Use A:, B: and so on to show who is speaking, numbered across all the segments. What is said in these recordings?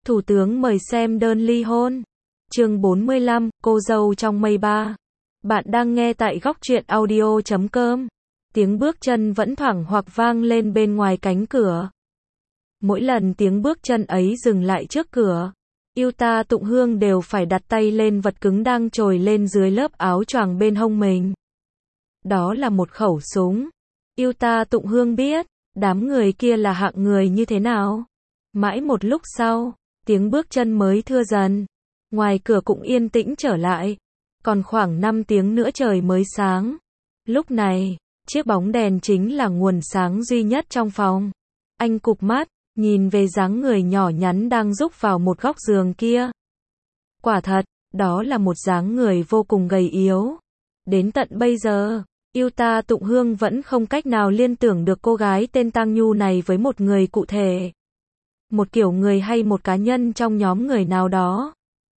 A: Thủ tướng mời xem đơn ly hôn. Chương 45, cô dâu trong mây ba. Bạn đang nghe tại góc truyện audio.com. Tiếng bước chân vẫn thoảng hoặc vang lên bên ngoài cánh cửa. Mỗi lần tiếng bước chân ấy dừng lại trước cửa, Yuta Tụng Hương đều phải đặt tay lên vật cứng đang trồi lên dưới lớp áo choàng bên hông mình. Đó là một khẩu súng. Yuta Tụng Hương biết, đám người kia là hạng người như thế nào. Mãi một lúc sau, tiếng bước chân mới thưa dần. Ngoài cửa cũng yên tĩnh trở lại. Còn khoảng 5 tiếng nữa trời mới sáng. Lúc này, chiếc bóng đèn chính là nguồn sáng duy nhất trong phòng. Anh cụp mắt, nhìn về dáng người nhỏ nhắn đang rúc vào một góc giường kia. Quả thật, đó là một dáng người vô cùng gầy yếu. Đến tận bây giờ, Yuta Tụng Hương vẫn không cách nào liên tưởng được cô gái tên Tang Nhu này với một người cụ thể. Một kiểu người hay một cá nhân trong nhóm người nào đó.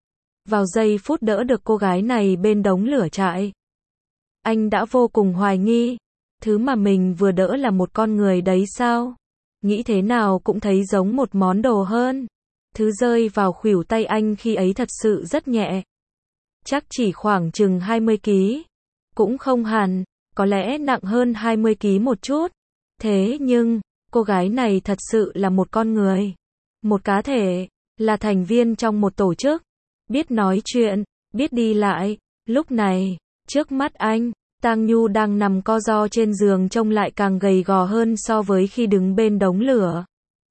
A: Vào giây phút đỡ được cô gái này bên đống lửa trại, anh đã vô cùng hoài nghi, thứ mà mình vừa đỡ là một con người đấy sao? Nghĩ thế nào cũng thấy giống một món đồ hơn. Thứ rơi vào khuỷu tay anh khi ấy thật sự rất nhẹ. Chắc chỉ khoảng chừng 20 kg. Cũng không hẳn, có lẽ nặng hơn 20 kg một chút. Thế nhưng, cô gái này thật sự là một con người. Một cá thể, là thành viên trong một tổ chức. Biết nói chuyện, biết đi lại. Lúc này, trước mắt anh, Tang Nhu đang nằm co ro trên giường trông lại càng gầy gò hơn so với khi đứng bên đống lửa.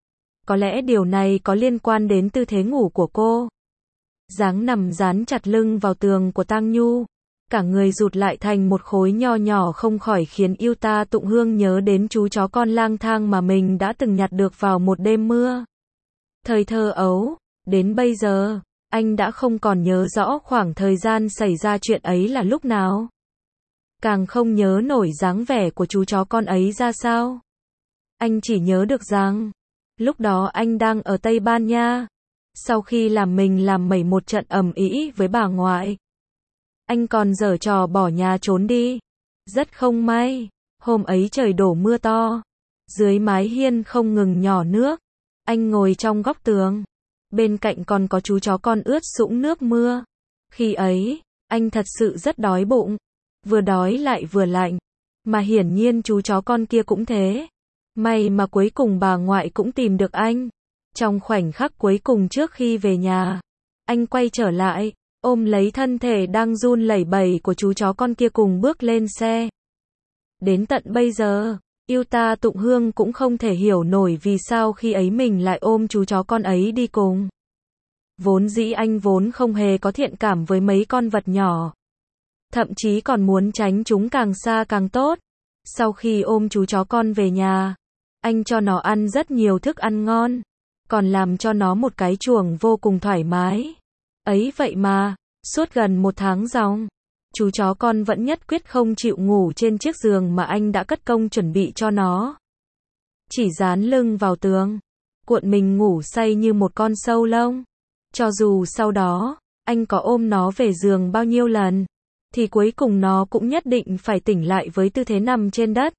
A: Có lẽ điều này có liên quan đến tư thế ngủ của cô. Dáng nằm dán chặt lưng vào tường của Tang Nhu, cả người rụt lại thành một khối nho nhỏ không khỏi khiến Yuta Tụng Hương nhớ đến chú chó con lang thang mà mình đã từng nhặt được vào một đêm mưa. Thời thơ ấu, đến bây giờ, anh đã không còn nhớ rõ khoảng thời gian xảy ra chuyện ấy là lúc nào. Càng không nhớ nổi dáng vẻ của chú chó con ấy ra sao. Anh chỉ nhớ được rằng, lúc đó anh đang ở Tây Ban Nha. Sau khi mình làm mẩy một trận ầm ĩ với bà ngoại, anh còn giở trò bỏ nhà trốn đi. Rất không may, hôm ấy trời đổ mưa to. Dưới mái hiên không ngừng nhỏ nước. Anh ngồi trong góc tường. Bên cạnh còn có chú chó con ướt sũng nước mưa. Khi ấy, anh thật sự rất đói bụng. Vừa đói lại vừa lạnh. Mà hiển nhiên chú chó con kia cũng thế. May mà cuối cùng bà ngoại cũng tìm được anh. Trong khoảnh khắc cuối cùng trước khi về nhà, anh quay trở lại, ôm lấy thân thể đang run lẩy bẩy của chú chó con kia cùng bước lên xe. Đến tận bây giờ, Yuta Tụng Hương cũng không thể hiểu nổi vì sao khi ấy mình lại ôm chú chó con ấy đi cùng. Vốn dĩ anh vốn không hề có thiện cảm với mấy con vật nhỏ. Thậm chí còn muốn tránh chúng càng xa càng tốt. Sau khi ôm chú chó con về nhà, anh cho nó ăn rất nhiều thức ăn ngon, còn làm cho nó một cái chuồng vô cùng thoải mái. Ấy vậy mà, suốt gần 1 tháng ròng, chú chó con vẫn nhất quyết không chịu ngủ trên chiếc giường mà anh đã cất công chuẩn bị cho nó. Chỉ dán lưng vào tường, cuộn mình ngủ say như một con sâu lông. Cho dù sau đó, anh có ôm nó về giường bao nhiêu lần, thì cuối cùng nó cũng nhất định phải tỉnh lại với tư thế nằm trên đất.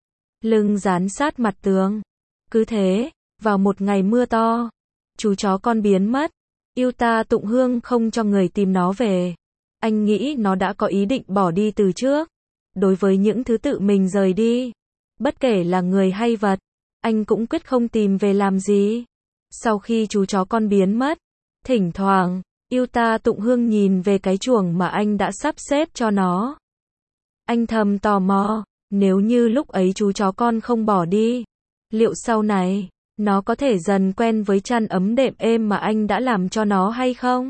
A: Lưng dán sát mặt tường. Cứ thế, vào một ngày mưa to, chú chó con biến mất. Yuta Tụng Hương không cho người tìm nó về. Anh nghĩ nó đã có ý định bỏ đi từ trước. Đối với những thứ tự mình rời đi, bất kể là người hay vật, anh cũng quyết không tìm về làm gì. Sau khi chú chó con biến mất, thỉnh thoảng, Yuta Tụng Hương nhìn về cái chuồng mà anh đã sắp xếp cho nó. Anh thầm tò mò, nếu như lúc ấy chú chó con không bỏ đi, liệu sau này, nó có thể dần quen với chăn ấm đệm êm mà anh đã làm cho nó hay không?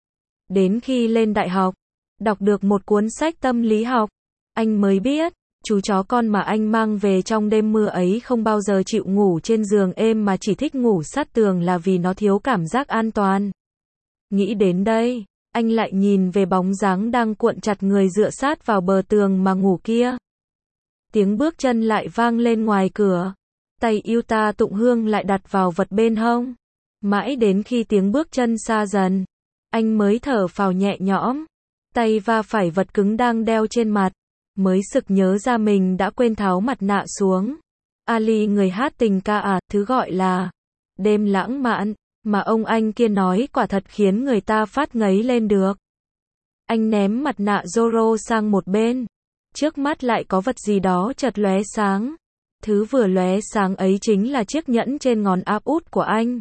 A: Đến khi lên đại học, đọc được một cuốn sách tâm lý học, anh mới biết, chú chó con mà anh mang về trong đêm mưa ấy không bao giờ chịu ngủ trên giường êm mà chỉ thích ngủ sát tường là vì nó thiếu cảm giác an toàn. Nghĩ đến đây, anh lại nhìn về bóng dáng đang cuộn chặt người dựa sát vào bờ tường mà ngủ kia. Tiếng bước chân lại vang lên ngoài cửa. Tay Yuta Tụng Hương lại đặt vào vật bên hông. Mãi đến khi tiếng bước chân xa dần, anh mới thở phào nhẹ nhõm. Tay va phải vật cứng đang đeo trên mặt, mới sực nhớ ra mình đã quên tháo mặt nạ xuống. Ali người hát tình ca thứ gọi là Đêm lãng mạn, Mà ông anh kia nói quả thật khiến người ta phát ngấy lên được. Anh ném mặt nạ Zorro sang một bên. Trước mắt lại có vật gì đó chợt lóe sáng. Thứ vừa lóe sáng ấy chính là chiếc nhẫn trên ngón áp út của anh.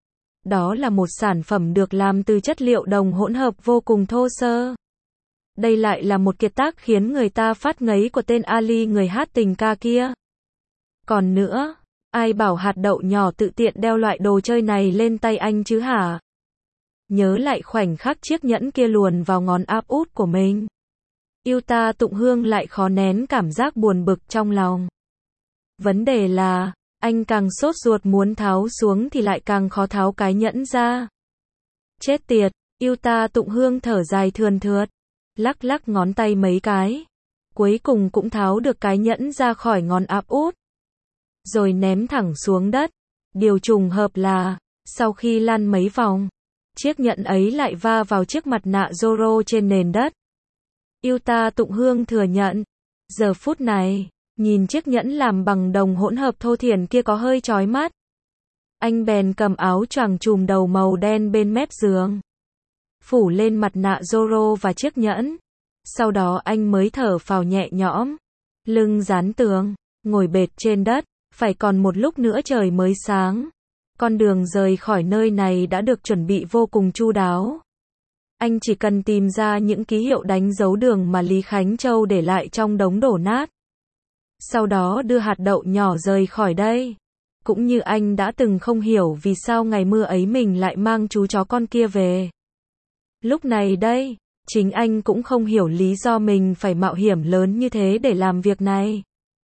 A: Đó là một sản phẩm được làm từ chất liệu đồng hỗn hợp vô cùng thô sơ. Đây lại là một kiệt tác khiến người ta phát ngấy của tên Ali người hát tình ca kia. Còn nữa, ai bảo hạt đậu nhỏ tự tiện đeo loại đồ chơi này lên tay anh chứ hả? Nhớ lại khoảnh khắc chiếc nhẫn kia luồn vào ngón áp út của mình. Yuta Tụng Hương lại khó nén cảm giác buồn bực trong lòng. Vấn đề là, anh càng sốt ruột muốn tháo xuống thì lại càng khó tháo cái nhẫn ra. Chết tiệt, Yuta Tụng Hương thở dài thườn thượt, lắc lắc ngón tay mấy cái. Cuối cùng cũng tháo được cái nhẫn ra khỏi ngón áp út. Rồi ném thẳng xuống đất. Điều trùng hợp là, sau khi lăn mấy vòng, chiếc nhẫn ấy lại va vào chiếc mặt nạ Zorro trên nền đất. Yuta Tụng Hương thừa nhận, giờ phút này, nhìn chiếc nhẫn làm bằng đồng hỗn hợp thô thiển kia có hơi chói mắt. Anh bèn cầm áo choàng trùm đầu màu đen bên mép giường, phủ lên mặt nạ Zorro và chiếc nhẫn. Sau đó anh mới thở phào nhẹ nhõm, lưng dán tường, ngồi bệt trên đất. Phải còn một lúc nữa trời mới sáng. Con đường rời khỏi nơi này đã được chuẩn bị vô cùng chu đáo. Anh chỉ cần tìm ra những ký hiệu đánh dấu đường mà Lý Khánh Châu để lại trong đống đổ nát. Sau đó đưa hạt đậu nhỏ rời khỏi đây. Cũng như anh đã từng không hiểu vì sao ngày mưa ấy mình lại mang chú chó con kia về. Lúc này đây, chính anh cũng không hiểu lý do mình phải mạo hiểm lớn như thế để làm việc này.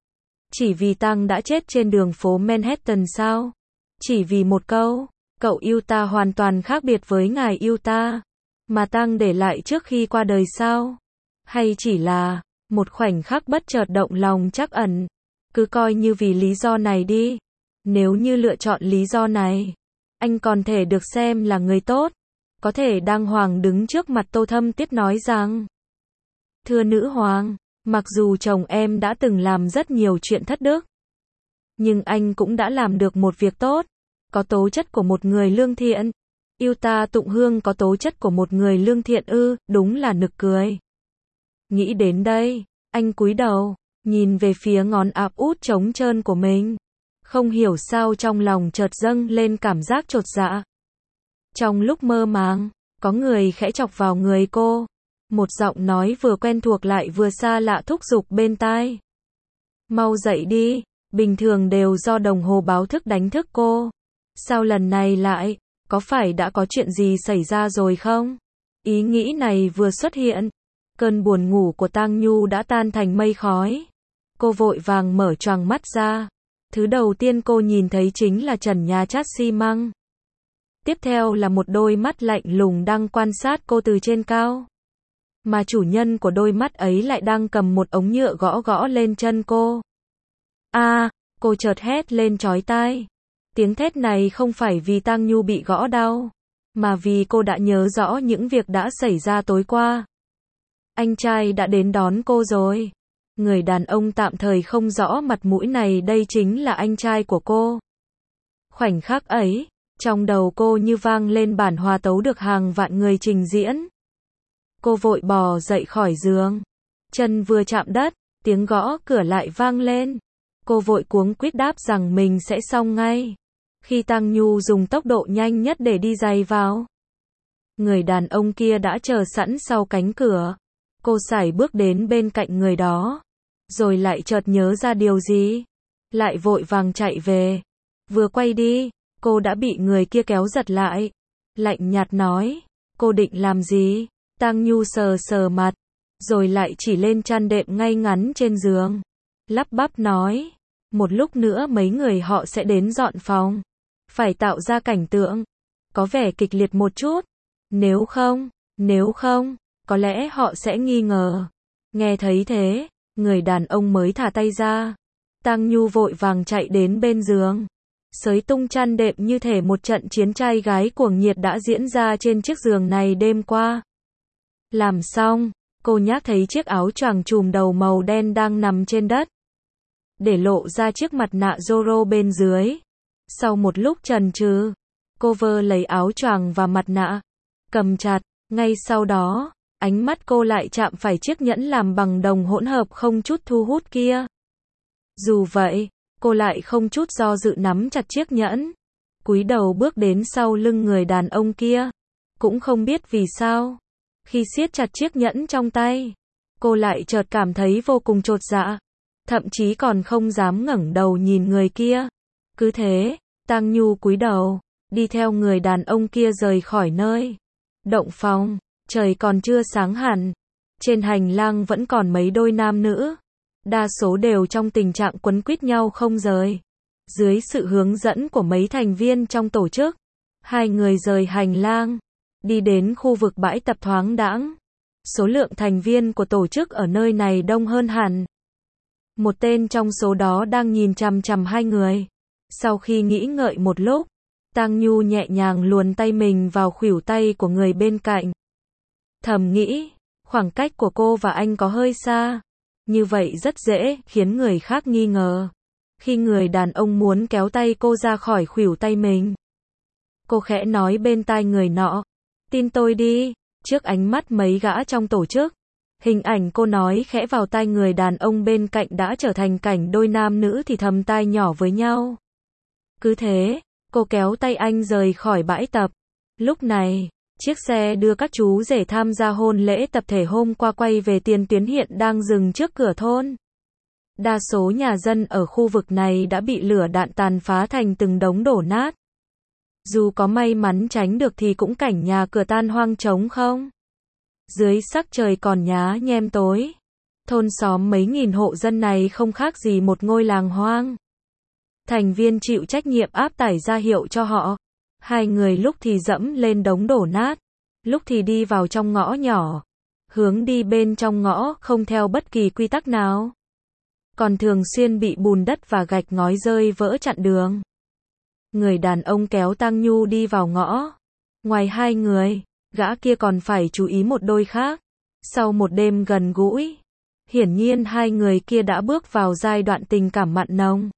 A: Chỉ vì Tăng đã chết trên đường phố Manhattan sao? Chỉ vì một câu, cậu Yuta hoàn toàn khác biệt với ngài Yuta, mà Tăng để lại trước khi qua đời sao? Hay chỉ là một khoảnh khắc bất chợt động lòng trắc ẩn? Cứ coi như vì lý do này đi. Nếu như lựa chọn lý do này, anh còn thể được xem là người tốt. Có thể đàng hoàng đứng trước mặt Tô Thâm Tuyết nói rằng: thưa nữ hoàng, mặc dù chồng em đã từng làm rất nhiều chuyện thất đức, nhưng anh cũng đã làm được một việc tốt, có tố chất của một người lương thiện. Yuta Tụng Hương có tố chất của một người lương thiện ư? Đúng là nực cười. Nghĩ đến đây, anh cúi đầu, nhìn về phía ngón áp út trống trơn của mình. Không hiểu sao trong lòng chợt dâng lên cảm giác chột dạ. Trong lúc mơ màng, có người khẽ chọc vào người cô. Một giọng nói vừa quen thuộc lại vừa xa lạ thúc giục bên tai. Mau dậy đi, bình thường đều do đồng hồ báo thức đánh thức cô. Sao lần này lại, có phải đã có chuyện gì xảy ra rồi không? Ý nghĩ này vừa xuất hiện, cơn buồn ngủ của Tang Nhu đã tan thành mây khói. Cô vội vàng mở choàng mắt ra. Thứ đầu tiên cô nhìn thấy chính là trần nhà chát xi măng. Tiếp theo là một đôi mắt lạnh lùng đang quan sát cô từ trên cao. Mà chủ nhân của đôi mắt ấy lại đang cầm một ống nhựa gõ gõ lên chân cô. Cô chợt hét lên chói tai. Tiếng thét này không phải vì Tang Nhu bị gõ đau, mà vì cô đã nhớ rõ những việc đã xảy ra tối qua. Anh trai đã đến đón cô rồi. Người đàn ông tạm thời không rõ mặt mũi này đây chính là anh trai của cô. Khoảnh khắc ấy, trong đầu cô như vang lên bản hòa tấu được hàng vạn người trình diễn. Cô vội bò dậy khỏi giường. Chân vừa chạm đất, tiếng gõ cửa lại vang lên. Cô vội cuống quýt đáp rằng mình sẽ xong ngay. Khi Tang Nhu dùng tốc độ nhanh nhất để đi giày vào, người đàn ông kia đã chờ sẵn sau cánh cửa. Cô sải bước đến bên cạnh người đó, rồi lại chợt nhớ ra điều gì, lại vội vàng chạy về. Vừa quay đi, cô đã bị người kia kéo giật lại. Lạnh nhạt nói: cô định làm gì? Tang Nhu sờ sờ mặt, rồi lại chỉ lên chăn đệm ngay ngắn trên giường, lắp bắp nói: một lúc nữa mấy người họ sẽ đến dọn phòng, phải tạo ra cảnh tượng có vẻ kịch liệt một chút. Nếu không, có lẽ họ sẽ nghi ngờ. Nghe thấy thế, người đàn ông mới thả tay ra. Tang Nhu vội vàng chạy đến bên giường, xới tung chăn đệm như thể một trận chiến trai gái cuồng nhiệt đã diễn ra trên chiếc giường này đêm qua. Làm xong, cô nhác thấy chiếc áo choàng trùm đầu màu đen đang nằm trên đất, để lộ ra chiếc mặt nạ Zorro bên dưới. Sau một lúc chần chừ, Cô vơ lấy áo choàng và mặt nạ, cầm chặt. Ngay sau đó, ánh mắt cô lại chạm phải chiếc nhẫn làm bằng đồng hỗn hợp không chút thu hút kia. Dù vậy, cô lại không chút do dự nắm chặt chiếc nhẫn, cúi đầu bước đến sau lưng người đàn ông kia. Cũng không biết vì sao, khi siết chặt chiếc nhẫn trong tay, cô lại chợt cảm thấy vô cùng chột dạ, thậm chí còn không dám ngẩng đầu nhìn người kia. Cứ thế, Tang Nhu cúi đầu, đi theo người đàn ông kia rời khỏi nơi động phòng. Trời còn chưa sáng hẳn, trên hành lang vẫn còn mấy đôi nam nữ, đa số đều trong tình trạng quấn quýt nhau không rời. Dưới sự hướng dẫn của mấy thành viên trong tổ chức, hai người rời hành lang, đi đến khu vực bãi tập thoáng đãng. Số lượng thành viên của tổ chức ở nơi này đông hơn hẳn. Một tên trong số đó đang nhìn chằm chằm hai người. Sau khi nghĩ ngợi một lúc, Tang Nhu nhẹ nhàng luồn tay mình vào khuỷu tay của người bên cạnh. Thầm nghĩ, khoảng cách của cô và anh có hơi xa. Như vậy rất dễ khiến người khác nghi ngờ. Khi người đàn ông muốn kéo tay cô ra khỏi khuỷu tay mình, cô khẽ nói bên tai người nọ, tin tôi đi. Trước ánh mắt mấy gã trong tổ chức, hình ảnh cô nói khẽ vào tai người đàn ông bên cạnh đã trở thành cảnh đôi nam nữ thì thầm tai nhỏ với nhau. Cứ thế, cô kéo tay anh rời khỏi bãi tập. Lúc này, chiếc xe đưa các chú rể tham gia hôn lễ tập thể hôm qua quay về tiền tuyến hiện đang dừng trước cửa thôn. Đa số nhà dân ở khu vực này đã bị lửa đạn tàn phá thành từng đống đổ nát. Dù có may mắn tránh được thì cũng cảnh nhà cửa tan hoang trống không. Dưới sắc trời còn nhá nhem tối, thôn xóm mấy nghìn hộ dân này không khác gì một ngôi làng hoang. Thành viên chịu trách nhiệm áp tải ra hiệu cho họ. Hai người lúc thì dẫm lên đống đổ nát, lúc thì đi vào trong ngõ nhỏ. Hướng đi bên trong ngõ không theo bất kỳ quy tắc nào. Còn thường xuyên bị bùn đất và gạch ngói rơi vỡ chặn đường. Người đàn ông kéo Tang Nhu đi vào ngõ. Ngoài hai người, gã kia còn phải chú ý một đôi khác. Sau một đêm gần gũi, hiển nhiên hai người kia đã bước vào giai đoạn tình cảm mặn nồng.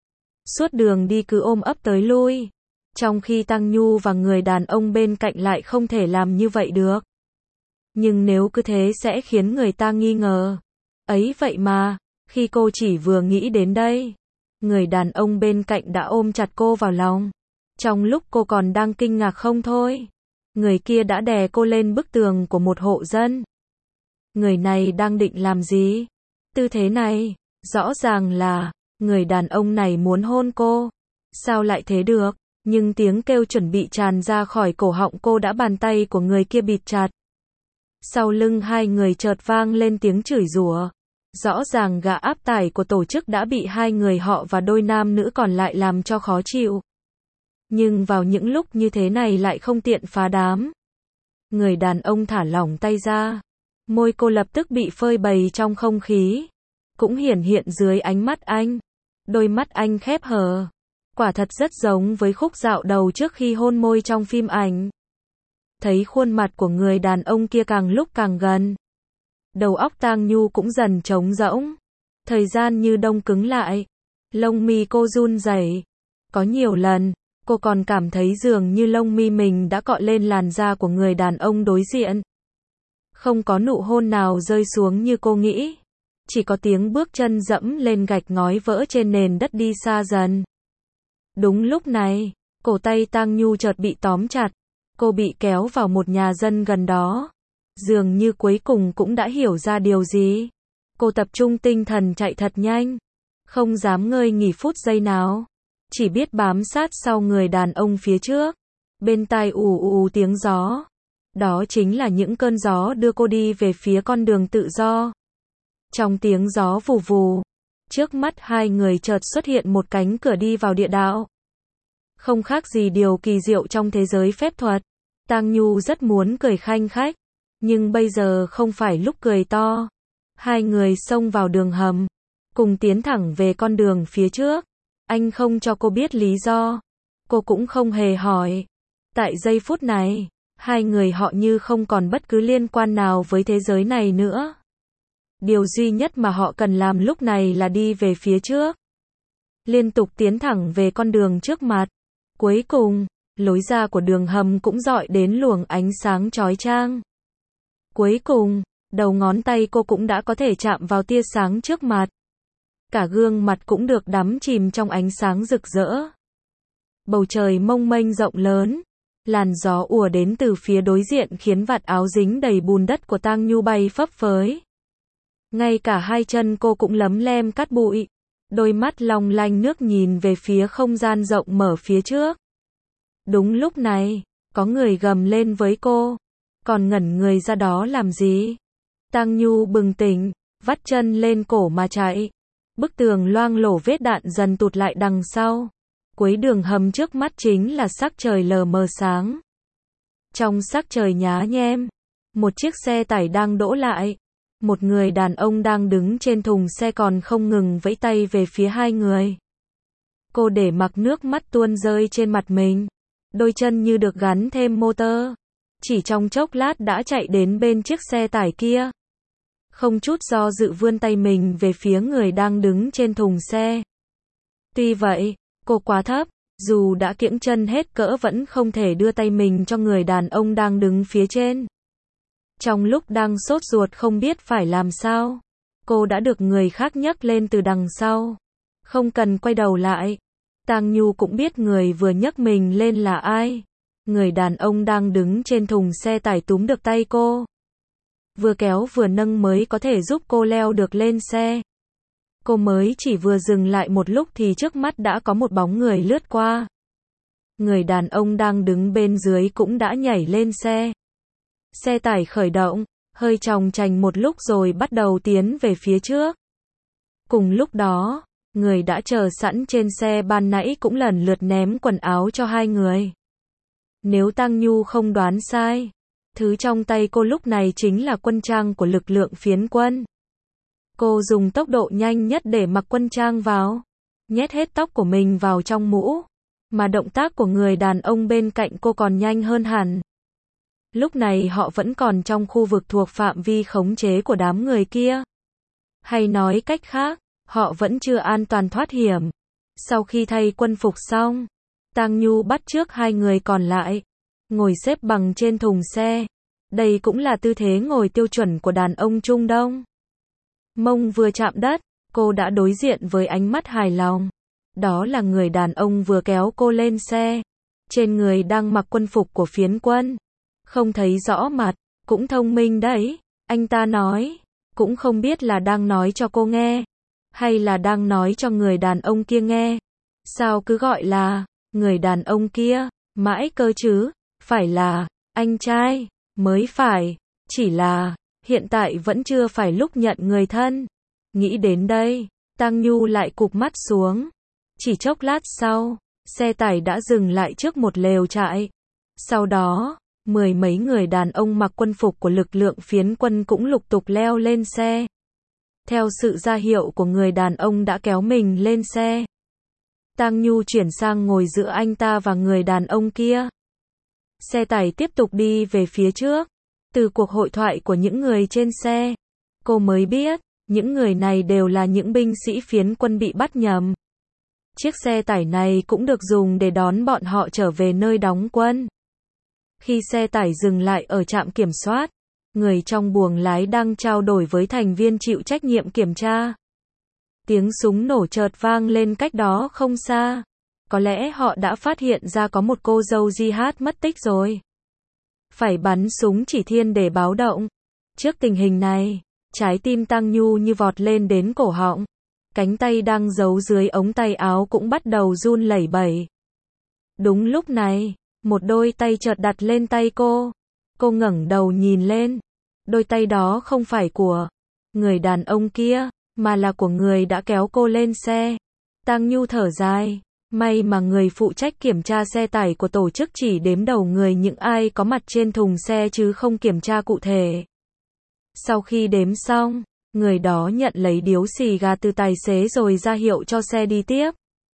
A: Suốt đường đi cứ ôm ấp tới lui. Trong khi Tang Nhu và người đàn ông bên cạnh lại không thể làm như vậy được. Nhưng nếu cứ thế sẽ khiến người ta nghi ngờ. Ấy vậy mà, khi cô chỉ vừa nghĩ đến đây, người đàn ông bên cạnh đã ôm chặt cô vào lòng. Trong lúc cô còn đang kinh ngạc không thôi, người kia đã đè cô lên bức tường của một hộ dân. Người này đang định làm gì? Tư thế này, rõ ràng là, người đàn ông này muốn hôn cô. Sao lại thế được? Nhưng tiếng kêu chuẩn bị tràn ra khỏi cổ họng cô đã bàn tay của người kia bịt chặt. Sau lưng hai người chợt vang lên tiếng chửi rủa. Rõ ràng gã áp tải của tổ chức đã bị hai người họ và đôi nam nữ còn lại làm cho khó chịu. Nhưng vào những lúc như thế này lại không tiện phá đám. Người đàn ông thả lỏng tay ra. Môi cô lập tức bị phơi bày trong không khí. Cũng hiển hiện dưới ánh mắt anh. Đôi mắt anh khép hờ. Quả thật rất giống với khúc dạo đầu trước khi hôn môi trong phim ảnh. Thấy khuôn mặt của người đàn ông kia càng lúc càng gần. Đầu óc Tang Nhu cũng dần trống rỗng. Thời gian như đông cứng lại. Lông mi cô run rẩy. Có nhiều lần, cô còn cảm thấy dường như lông mi mình đã cọ lên làn da của người đàn ông đối diện. Không có nụ hôn nào rơi xuống như cô nghĩ. Chỉ có tiếng bước chân dẫm lên gạch ngói vỡ trên nền đất đi xa dần. Đúng lúc này, cổ tay Tang Nhu chợt bị tóm chặt. Cô bị kéo vào một nhà dân gần đó. Dường như cuối cùng cũng đã hiểu ra điều gì. Cô tập trung tinh thần chạy thật nhanh. Không dám ngơi nghỉ phút giây nào. Chỉ biết bám sát sau người đàn ông phía trước. Bên tai ù ù tiếng gió. Đó chính là những cơn gió đưa cô đi về phía con đường tự do. Trong tiếng gió vù vù, trước mắt hai người chợt xuất hiện một cánh cửa đi vào địa đạo. Không khác gì điều kỳ diệu trong thế giới phép thuật. Tang Nhu rất muốn cười khanh khách. Nhưng bây giờ không phải lúc cười to. Hai người xông vào đường hầm. Cùng tiến thẳng về con đường phía trước. Anh không cho cô biết lý do. Cô cũng không hề hỏi. Tại giây phút này, hai người họ như không còn bất cứ liên quan nào với thế giới này nữa. Điều duy nhất mà họ cần làm lúc này là đi về phía trước. Liên tục tiến thẳng về con đường trước mặt. Cuối cùng, lối ra của đường hầm cũng rọi đến luồng ánh sáng chói chang. Cuối cùng, đầu ngón tay cô cũng đã có thể chạm vào tia sáng trước mặt. Cả gương mặt cũng được đắm chìm trong ánh sáng rực rỡ. Bầu trời mông mênh rộng lớn, làn gió ùa đến từ phía đối diện khiến vạt áo dính đầy bùn đất của Tang Nhu bay phấp phới. Ngay cả hai chân cô cũng lấm lem cát bụi, đôi mắt long lanh nước nhìn về phía không gian rộng mở phía trước. Đúng lúc này, có người gầm lên với cô, còn ngẩn người ra đó làm gì? Tang Nhu bừng tỉnh, vắt chân lên cổ mà chạy. Bức tường loang lổ vết đạn dần tụt lại đằng sau. Cuối đường hầm trước mắt chính là sắc trời lờ mờ sáng. Trong sắc trời nhá nhem, một chiếc xe tải đang đỗ lại. Một người đàn ông đang đứng trên thùng xe còn không ngừng vẫy tay về phía hai người. Cô để mặc nước mắt tuôn rơi trên mặt mình. Đôi chân như được gắn thêm motor. Chỉ trong chốc lát đã chạy đến bên chiếc xe tải kia. Không chút do dự vươn tay mình về phía người đang đứng trên thùng xe. Tuy vậy, cô quá thấp, dù đã kiễng chân hết cỡ vẫn không thể đưa tay mình cho người đàn ông đang đứng phía trên. Trong lúc đang sốt ruột không biết phải làm sao, cô đã được người khác nhấc lên từ đằng sau. Không cần quay đầu lại, Tang Nhu cũng biết người vừa nhấc mình lên là ai. Người đàn ông đang đứng trên thùng xe tải túm được tay cô. Vừa kéo vừa nâng mới có thể giúp cô leo được lên xe. Cô mới chỉ vừa dừng lại một lúc thì trước mắt đã có một bóng người lướt qua. Người đàn ông đang đứng bên dưới cũng đã nhảy lên xe. Xe tải khởi động, hơi chòng chành một lúc rồi bắt đầu tiến về phía trước. Cùng lúc đó, người đã chờ sẵn trên xe ban nãy cũng lần lượt ném quần áo cho hai người. Nếu Tang Nhu không đoán sai, thứ trong tay cô lúc này chính là quân trang của lực lượng phiến quân. Cô dùng tốc độ nhanh nhất để mặc quân trang vào, nhét hết tóc của mình vào trong mũ, mà động tác của người đàn ông bên cạnh cô còn nhanh hơn hẳn. Lúc này họ vẫn còn trong khu vực thuộc phạm vi khống chế của đám người kia. Hay nói cách khác, họ vẫn chưa an toàn thoát hiểm. Sau khi thay quân phục xong, Tang Nhu bắt chước hai người còn lại, ngồi xếp bằng trên thùng xe. Đây cũng là tư thế ngồi tiêu chuẩn của đàn ông Trung Đông. Mông vừa chạm đất, cô đã đối diện với ánh mắt hài lòng. Đó là người đàn ông vừa kéo cô lên xe. Trên người đang mặc quân phục của phiến quân. Không thấy rõ mặt, cũng thông minh đấy, anh ta nói. Cũng không biết là đang nói cho cô nghe, hay là đang nói cho người đàn ông kia nghe. Sao cứ gọi là người đàn ông kia, mãi cơ chứ, phải là anh trai, mới phải, chỉ là hiện tại vẫn chưa phải lúc nhận người thân. Nghĩ đến đây, Tang Nhu lại cụp mắt xuống. Chỉ chốc lát sau, xe tải đã dừng lại trước một lều trại. Sau đó, mười mấy người đàn ông mặc quân phục của lực lượng phiến quân cũng lục tục leo lên xe. Theo sự ra hiệu của người đàn ông đã kéo mình lên xe, Tang Nhu chuyển sang ngồi giữa anh ta và người đàn ông kia. Xe tải tiếp tục đi về phía trước. Từ cuộc hội thoại của những người trên xe, cô mới biết, những người này đều là những binh sĩ phiến quân bị bắt nhầm. Chiếc xe tải này cũng được dùng để đón bọn họ trở về nơi đóng quân. Khi xe tải dừng lại ở trạm kiểm soát, người trong buồng lái đang trao đổi với thành viên chịu trách nhiệm kiểm tra. Tiếng súng nổ chợt vang lên cách đó không xa. Có lẽ họ đã phát hiện ra có một cô dâu jihad mất tích rồi. Phải bắn súng chỉ thiên để báo động. Trước tình hình này, trái tim Tang Nhu như vọt lên đến cổ họng. Cánh tay đang giấu dưới ống tay áo cũng bắt đầu run lẩy bẩy. Đúng lúc này, một đôi tay chợt đặt lên tay cô. Cô ngẩng đầu nhìn lên. Đôi tay đó không phải của người đàn ông kia, mà là của người đã kéo cô lên xe. Tang Nhu thở dài. May mà người phụ trách kiểm tra xe tải của tổ chức chỉ đếm đầu người những ai có mặt trên thùng xe chứ không kiểm tra cụ thể. Sau khi đếm xong, người đó nhận lấy điếu xì gà từ tài xế rồi ra hiệu cho xe đi tiếp.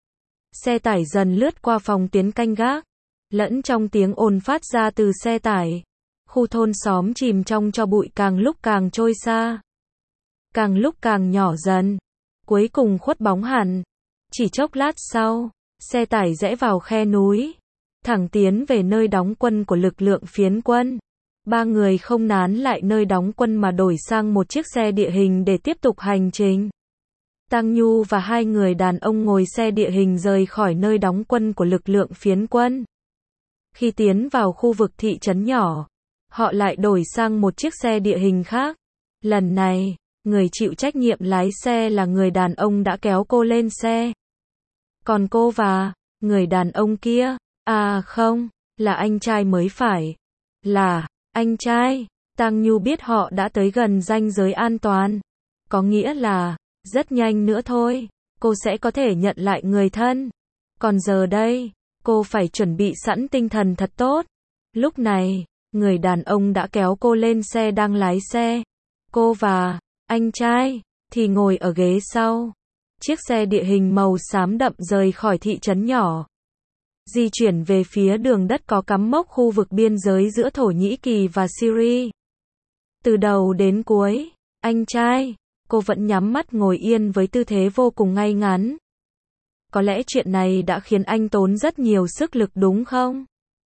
A: Xe tải dần lướt qua phòng tuyến canh gác, lẫn trong tiếng ồn phát ra từ xe tải. Khu thôn xóm chìm trong tro bụi càng lúc càng trôi xa, càng lúc càng nhỏ dần, cuối cùng khuất bóng hẳn. Chỉ chốc lát sau, xe tải rẽ vào khe núi. thẳng tiến về nơi đóng quân của lực lượng phiến quân. Ba người không nán lại nơi đóng quân mà đổi sang một chiếc xe địa hình để tiếp tục hành trình. Tang Nhu và hai người đàn ông ngồi xe địa hình rời khỏi nơi đóng quân của lực lượng phiến quân. Khi tiến vào khu vực thị trấn nhỏ, họ lại đổi sang một chiếc xe địa hình khác. Lần này, người chịu trách nhiệm lái xe là người đàn ông đã kéo cô lên xe. Còn cô và người đàn ông kia, à không, là anh trai mới phải. Là anh trai. Tang Nhu biết họ đã tới gần ranh giới an toàn. Có nghĩa là, rất nhanh nữa thôi, cô sẽ có thể nhận lại người thân. Còn giờ đây, cô phải chuẩn bị sẵn tinh thần thật tốt. Lúc này, người đàn ông đã kéo cô lên xe đang lái xe. Cô và anh trai thì ngồi ở ghế sau. Chiếc xe địa hình màu xám đậm rời khỏi thị trấn nhỏ, di chuyển về phía đường đất có cắm mốc khu vực biên giới giữa Thổ Nhĩ Kỳ và Syria. Từ đầu đến cuối, anh trai, cô vẫn nhắm mắt ngồi yên với tư thế vô cùng ngay ngắn. Có lẽ chuyện này đã khiến anh tốn rất nhiều sức lực đúng không?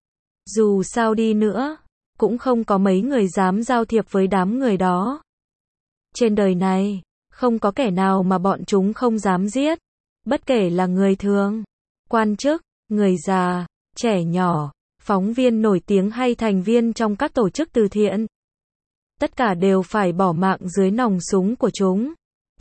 A: Dù sao đi nữa, cũng không có mấy người dám giao thiệp với đám người đó. Trên đời này, không có kẻ nào mà bọn chúng không dám giết. Bất kể là người thường, quan chức, người già, trẻ nhỏ, phóng viên nổi tiếng hay thành viên trong các tổ chức từ thiện. Tất cả đều phải bỏ mạng dưới nòng súng của chúng.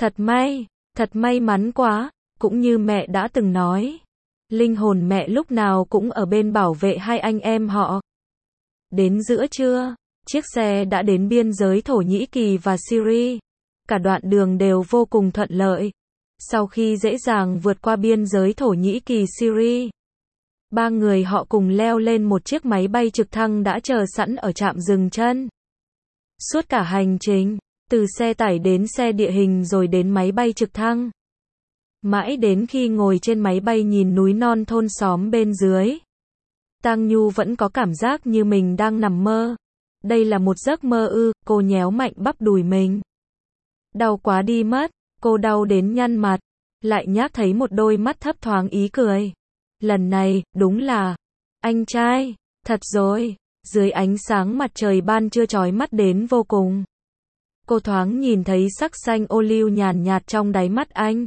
A: Thật may mắn quá, cũng như mẹ đã từng nói. Linh hồn mẹ lúc nào cũng ở bên bảo vệ hai anh em họ. Đến giữa trưa, chiếc xe đã đến biên giới Thổ Nhĩ Kỳ và Syria. Cả đoạn đường đều vô cùng thuận lợi. Sau khi dễ dàng vượt qua biên giới Thổ Nhĩ Kỳ Syria, ba người họ cùng leo lên một chiếc máy bay trực thăng đã chờ sẵn ở trạm dừng chân. Suốt cả hành trình, từ xe tải đến xe địa hình rồi đến máy bay trực thăng. Mãi đến khi ngồi trên máy bay nhìn núi non thôn xóm bên dưới, Tang Nhu vẫn có cảm giác như mình đang nằm mơ. Đây là một giấc mơ ư? Cô nhéo mạnh bắp đùi mình. Đau quá đi mất, cô đau đến nhăn mặt, lại nhác thấy một đôi mắt thấp thoáng ý cười. Lần này, đúng là anh trai, thật rồi. Dưới ánh sáng mặt trời ban trưa chói mắt đến vô cùng, cô thoáng nhìn thấy sắc xanh ô liu nhàn nhạt trong đáy mắt anh.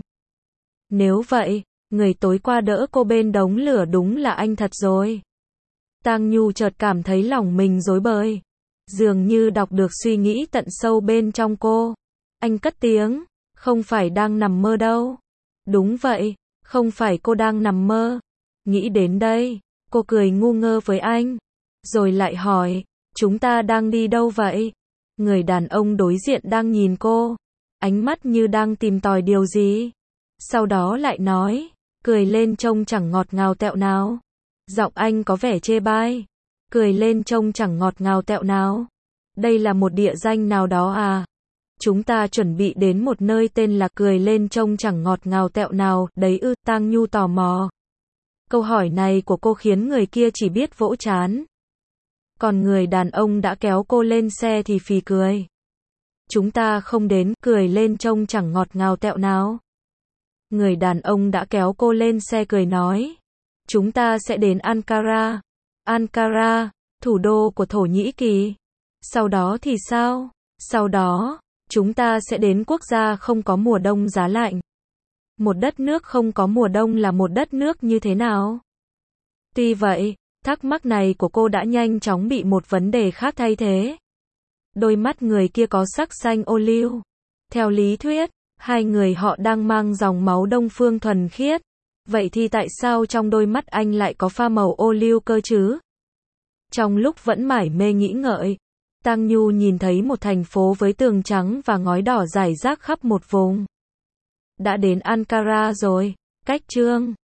A: Nếu vậy, người tối qua đỡ cô bên đống lửa đúng là anh thật rồi. Tang Nhu chợt cảm thấy lòng mình rối bời, dường như đọc được suy nghĩ tận sâu bên trong cô. Anh cất tiếng, không phải đang nằm mơ đâu. Đúng vậy, không phải cô đang nằm mơ. Nghĩ đến đây, cô cười ngu ngơ với anh, rồi lại hỏi, chúng ta đang đi đâu vậy? Người đàn ông đối diện đang nhìn cô, ánh mắt như đang tìm tòi điều gì. Sau đó lại nói, cười lên trông chẳng ngọt ngào tẹo nào. Giọng anh có vẻ chê bai. Cười lên trông chẳng ngọt ngào tẹo nào. Đây là một địa danh nào đó à? Chúng ta chuẩn bị đến một nơi tên là cười lên trông chẳng ngọt ngào tẹo nào, đấy ư? Tang Nhu tò mò. Câu hỏi này của cô khiến người kia chỉ biết vỗ trán. Còn người đàn ông đã kéo cô lên xe thì phì cười. Chúng ta không đến cười lên trông chẳng ngọt ngào tẹo nào. Người đàn ông đã kéo cô lên xe cười nói. Chúng ta sẽ đến Ankara. Ankara, thủ đô của Thổ Nhĩ Kỳ. Sau đó thì sao? Sau đó, chúng ta sẽ đến quốc gia không có mùa đông giá lạnh. Một đất nước không có mùa đông là một đất nước như thế nào? Tuy vậy, thắc mắc này của cô đã nhanh chóng bị một vấn đề khác thay thế. Đôi mắt người kia có sắc xanh ô liu. Theo lý thuyết, hai người họ đang mang dòng máu Đông Phương thuần khiết. Vậy thì tại sao trong đôi mắt anh lại có pha màu ô liu cơ chứ? Trong lúc vẫn mải mê nghĩ ngợi, Tang Nhu nhìn thấy một thành phố với tường trắng và ngói đỏ rải rác khắp một vùng. Đã đến Ankara rồi, cách Chương